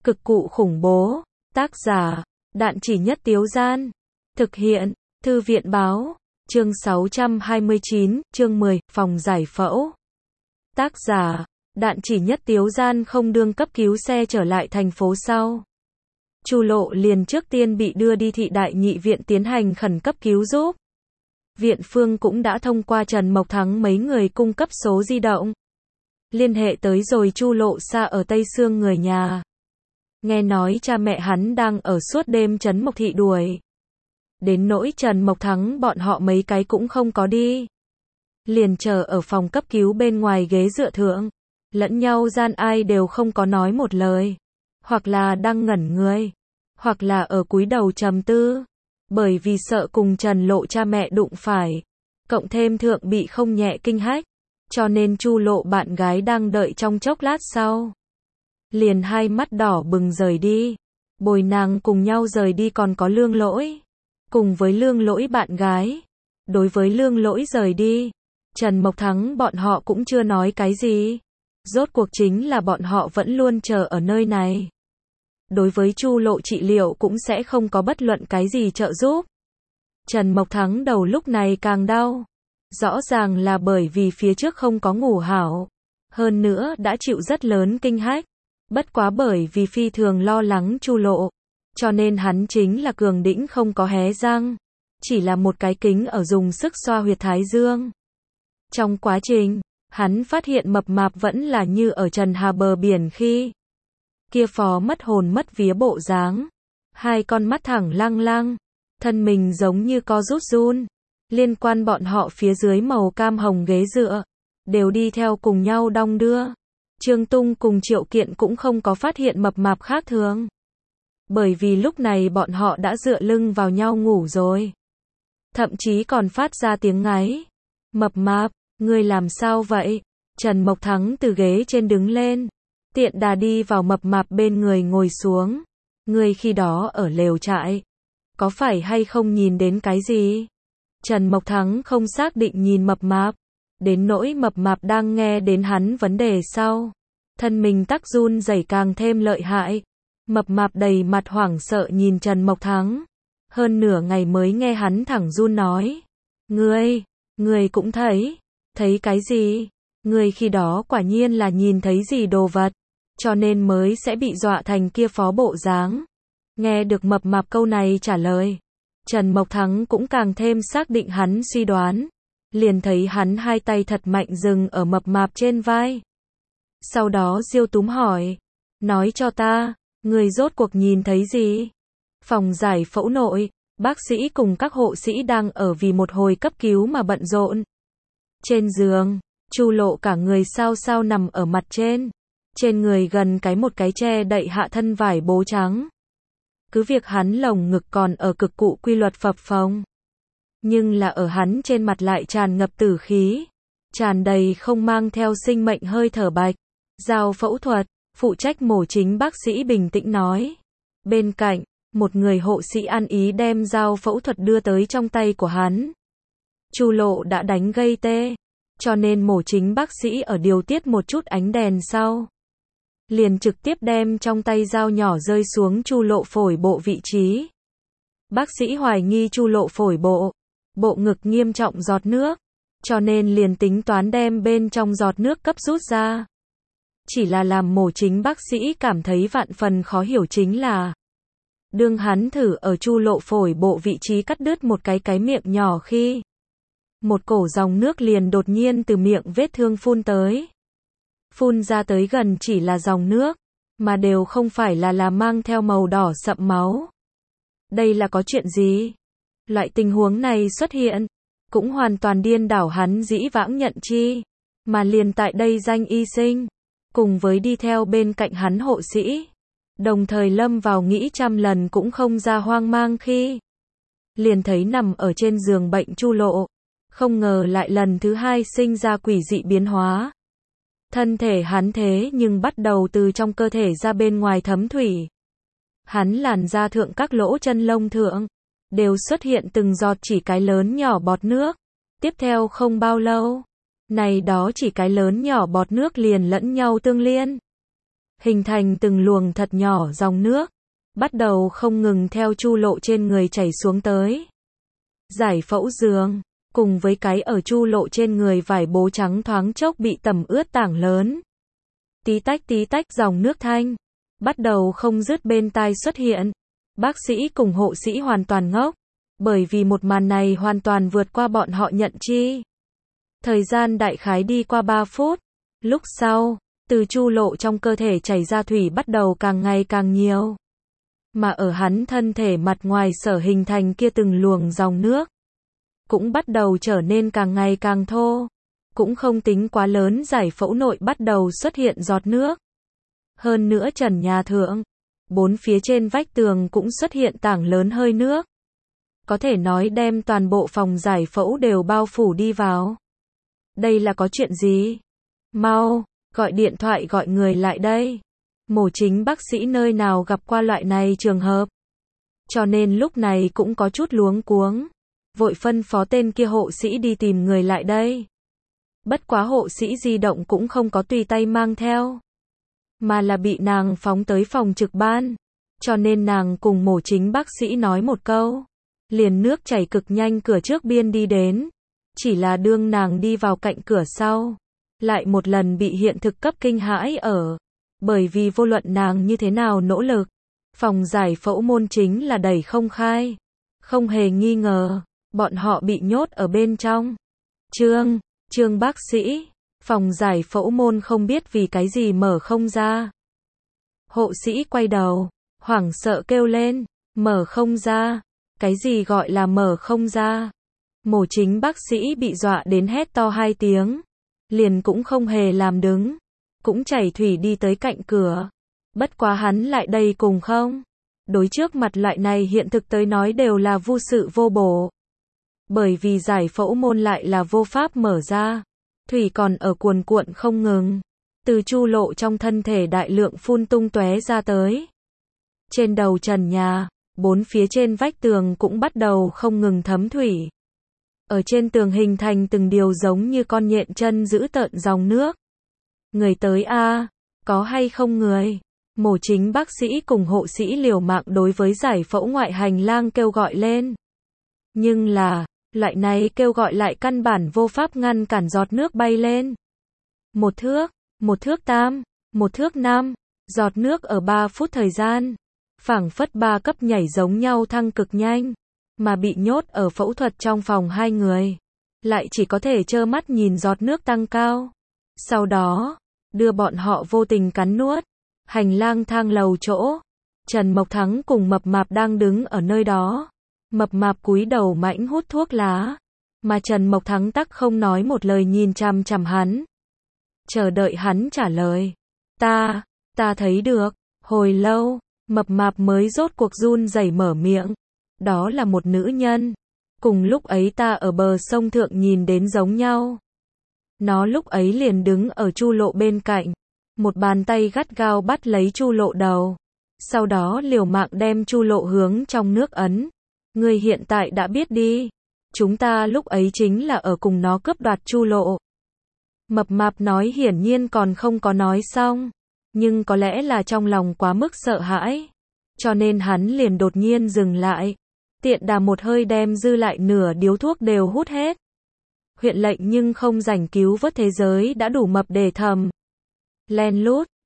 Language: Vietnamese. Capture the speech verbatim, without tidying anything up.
Cực cụ khủng bố. Tác giả, Đạn Chỉ Nhất Tiếu Gian. Thực hiện, Thư viện Báo. Chương sáu trăm hai mươi chín, chương mười, phòng giải phẫu. Tác giả, Đạn Chỉ Nhất Tiếu Gian. Không đương cấp cứu xe trở lại thành phố sau, Chu Lộ liền trước tiên bị đưa đi thị đại nhị viện tiến hành khẩn cấp cứu giúp. Viện phương cũng đã thông qua Trần Mộc Thắng mấy người cung cấp số di động, liên hệ tới rồi Chu Lộ xa ở Tây Sương người nhà. Nghe nói cha mẹ hắn đang ở suốt đêm Trấn Mộc thị đuổi. Đến nỗi Trần Mộc Thắng bọn họ mấy cái cũng không có đi. Liền chờ ở phòng cấp cứu bên ngoài ghế dựa thượng. Lẫn nhau gian ai đều không có nói một lời. Hoặc là đang ngẩn người. Hoặc là ở cúi đầu trầm tư. Bởi vì sợ cùng Trần Lộ cha mẹ đụng phải. Cộng thêm thượng bị không nhẹ kinh hách. Cho nên Chu Lộ bạn gái đang đợi trong chốc lát sau. Liền hai mắt đỏ bừng rời đi. Bồi nàng cùng nhau rời đi còn có Lương Lỗi. Cùng với Lương Lỗi bạn gái. Đối với Lương Lỗi rời đi, Trần Mộc Thắng bọn họ cũng chưa nói cái gì. Rốt cuộc chính là bọn họ vẫn luôn chờ ở nơi này. Đối với Chu Lộ trị liệu cũng sẽ không có bất luận cái gì trợ giúp. Trần Mộc Thắng đầu lúc này càng đau. Rõ ràng là bởi vì phía trước không có ngủ hảo. Hơn nữa đã chịu rất lớn kinh hách. Bất quá bởi vì phi thường lo lắng Chu Lộ. Cho nên hắn chính là cường đĩnh không có hé răng. Chỉ là một cái kính ở dùng sức xoa huyệt thái dương. Trong quá trình, hắn phát hiện mập mạp vẫn là như ở Trần Hà bờ biển khi. Kia phó mất hồn mất vía bộ dáng. Hai con mắt thẳng lăng lăng. Thân mình giống như co rút run. Liên quan bọn họ phía dưới màu cam hồng ghế dựa. Đều đi theo cùng nhau đong đưa. Trương Tung cùng Triệu Kiện cũng không có phát hiện mập mạp khác thường. Bởi vì lúc này bọn họ đã dựa lưng vào nhau ngủ rồi. Thậm chí còn phát ra tiếng ngáy. Mập mạp, ngươi làm sao vậy? Trần Mộc Thắng từ ghế trên đứng lên. Tiện đà đi vào mập mạp bên người ngồi xuống. Ngươi khi đó ở lều trại. Có phải hay không nhìn đến cái gì? Trần Mộc Thắng không xác định nhìn mập mạp. Đến nỗi mập mạp đang nghe đến hắn vấn đề sau. Thân mình tắc run rẩy càng thêm lợi hại. Mập mạp đầy mặt hoảng sợ nhìn Trần Mộc Thắng. Hơn nửa ngày mới nghe hắn thẳng run nói. Ngươi, ngươi cũng thấy. Thấy cái gì? Ngươi khi đó quả nhiên là nhìn thấy gì đồ vật. Cho nên mới sẽ bị dọa thành kia phó bộ dáng. Nghe được mập mạp câu này trả lời. Trần Mộc Thắng cũng càng thêm xác định hắn suy đoán. Liền thấy hắn hai tay thật mạnh dừng ở mập mạp trên vai. Sau đó diêu túm hỏi. Nói cho ta. Người rốt cuộc nhìn thấy gì? Phòng giải phẫu nội, bác sĩ cùng các hộ sĩ đang ở vì một hồi cấp cứu mà bận rộn. Trên giường, Chu Lộ cả người sao sao nằm ở mặt trên. Trên người gần cái một cái che đậy hạ thân vải bố trắng. Cứ việc hắn lồng ngực còn ở cực cụ quy luật phập phồng. Nhưng là ở hắn trên mặt lại tràn ngập tử khí. Tràn đầy không mang theo sinh mệnh hơi thở bạch. Giao phẫu thuật. Phụ trách mổ chính bác sĩ bình tĩnh nói. Bên cạnh, một người hộ sĩ ăn ý đem dao phẫu thuật đưa tới trong tay của hắn. Chu Lộ đã đánh gây tê. Cho nên mổ chính bác sĩ ở điều tiết một chút ánh đèn sau. Liền trực tiếp đem trong tay dao nhỏ rơi xuống Chu Lộ phổi bộ vị trí. Bác sĩ hoài nghi Chu Lộ phổi bộ. Bộ ngực nghiêm trọng giọt nước. Cho nên liền tính toán đem bên trong giọt nước cấp rút ra. Chỉ là làm mổ chính bác sĩ cảm thấy vạn phần khó hiểu chính là. Đương hắn thử ở Chu Lộ phổi bộ vị trí cắt đứt một cái cái miệng nhỏ khi. Một cổ dòng nước liền đột nhiên từ miệng vết thương phun tới. Phun ra tới gần chỉ là dòng nước. Mà đều không phải là là mang theo màu đỏ sậm máu. Đây là có chuyện gì? Loại tình huống này xuất hiện. Cũng hoàn toàn điên đảo hắn dĩ vãng nhận chi. Mà liền tại đây danh y sinh. Cùng với đi theo bên cạnh hắn hộ sĩ. Đồng thời lâm vào nghĩ trăm lần cũng không ra hoang mang khi. Liền thấy nằm ở trên giường bệnh Chu Lộ. Không ngờ lại lần thứ hai sinh ra quỷ dị biến hóa. Thân thể hắn thế nhưng bắt đầu từ trong cơ thể ra bên ngoài thấm thủy. Hắn làn da thượng các lỗ chân lông thượng. Đều xuất hiện từng giọt chỉ cái lớn nhỏ bọt nước. Tiếp theo không bao lâu. Này đó chỉ cái lớn nhỏ bọt nước liền lẫn nhau tương liên. hình thành từng luồng thật nhỏ dòng nước, bắt đầu không ngừng theo chu lộ trên người chảy xuống tới. Giải phẫu giường, cùng với cái ở chu lộ trên người vải bố trắng thoáng chốc bị tẩm ướt tảng lớn. Tí tách tí tách dòng nước thanh, bắt đầu không dứt bên tai xuất hiện. Bác sĩ cùng hộ sĩ hoàn toàn ngốc, bởi vì một màn này hoàn toàn vượt qua bọn họ nhận chi. Thời gian đại khái đi qua ba phút, lúc sau, từ chu lộ trong cơ thể chảy ra thủy bắt đầu càng ngày càng nhiều. Mà ở hắn thân thể mặt ngoài sở hình thành kia từng luồng dòng nước, cũng bắt đầu trở nên càng ngày càng thô. Cũng không tính quá lớn, giải phẫu nội bắt đầu xuất hiện giọt nước. Hơn nữa trần nhà thượng, bốn phía trên vách tường cũng xuất hiện tảng lớn hơi nước. Có thể nói đem toàn bộ phòng giải phẫu đều bao phủ đi vào. Đây là có chuyện gì? Mau, gọi điện thoại gọi người lại đây. Mổ chính bác sĩ nơi nào gặp qua loại này trường hợp. Cho nên lúc này cũng có chút luống cuống. Vội phân phó tên kia hộ sĩ đi tìm người lại đây. Bất quá hộ sĩ di động cũng không có tùy tay mang theo, mà là bị nàng phóng tới phòng trực ban. Cho nên nàng cùng mổ chính bác sĩ nói một câu, liền nước chảy cực nhanh cửa trước biên đi đến. Chỉ là đương nàng đi vào cạnh cửa sau, lại một lần bị hiện thực cấp kinh hãi ở. Bởi vì vô luận nàng như thế nào nỗ lực, phòng giải phẫu môn chính là đẩy không khai. Không hề nghi ngờ, bọn họ bị nhốt ở bên trong. Trương, Trương bác sĩ, phòng giải phẫu môn không biết vì cái gì mở không ra. Hộ sĩ quay đầu, hoảng sợ kêu lên, mở không ra. Cái gì gọi là mở không ra? Mổ chính bác sĩ bị dọa đến hét to hai tiếng, liền cũng không hề làm đứng, cũng chảy thủy đi tới cạnh cửa. Bất quá hắn lại đây cùng không. Đối trước mặt loại này hiện thực tới nói đều là vô sự vô bổ. Bởi vì giải phẫu môn lại là vô pháp mở ra. Thủy còn ở cuồn cuộn không ngừng. Từ chu lộ trong thân thể đại lượng phun tung tóe ra tới. Trên đầu trần nhà, bốn phía trên vách tường cũng bắt đầu không ngừng thấm thủy. Ở trên tường hình thành từng điều giống như con nhện chân giữ tợn dòng nước. Người tới a, có hay không người? Mổ chính bác sĩ cùng hộ sĩ liều mạng đối với giải phẫu ngoại hành lang kêu gọi lên. Nhưng là, loại này kêu gọi lại căn bản vô pháp ngăn cản giọt nước bay lên. Một thước, một thước tam, một thước năm, giọt nước ở ba phút thời gian, phảng phất ba cấp nhảy giống nhau thăng cực nhanh, mà bị nhốt ở phẫu thuật trong phòng hai người, lại chỉ có thể trơ mắt nhìn giọt nước tăng cao. Sau đó, đưa bọn họ vô tình cắn nuốt. Hành lang thang lầu chỗ, Trần Mộc Thắng cùng Mập Mạp đang đứng ở nơi đó. Mập Mạp cúi đầu mãnh hút thuốc lá, mà Trần Mộc Thắng tắc không nói một lời nhìn chằm chằm hắn, chờ đợi hắn trả lời. Ta, ta thấy được. Hồi lâu, Mập Mạp mới rốt cuộc run rẩy mở miệng. Đó là một nữ nhân. Cùng lúc ấy ta ở bờ sông thượng nhìn đến giống nhau. Nó lúc ấy liền đứng ở chu lộ bên cạnh. Một bàn tay gắt gao bắt lấy chu lộ đầu. Sau đó liều mạng đem chu lộ hướng trong nước ấn. Ngươi hiện tại đã biết đi. Chúng ta lúc ấy chính là ở cùng nó cướp đoạt chu lộ. Mập Mạp nói hiển nhiên còn không có nói xong. Nhưng có lẽ là trong lòng quá mức sợ hãi. Cho nên hắn liền đột nhiên dừng lại. Tiện đà một hơi đem dư lại nửa điếu thuốc đều hút hết. Huyện lệnh nhưng không rảnh cứu vớt thế giới đã đủ mập để thầm. Len lút,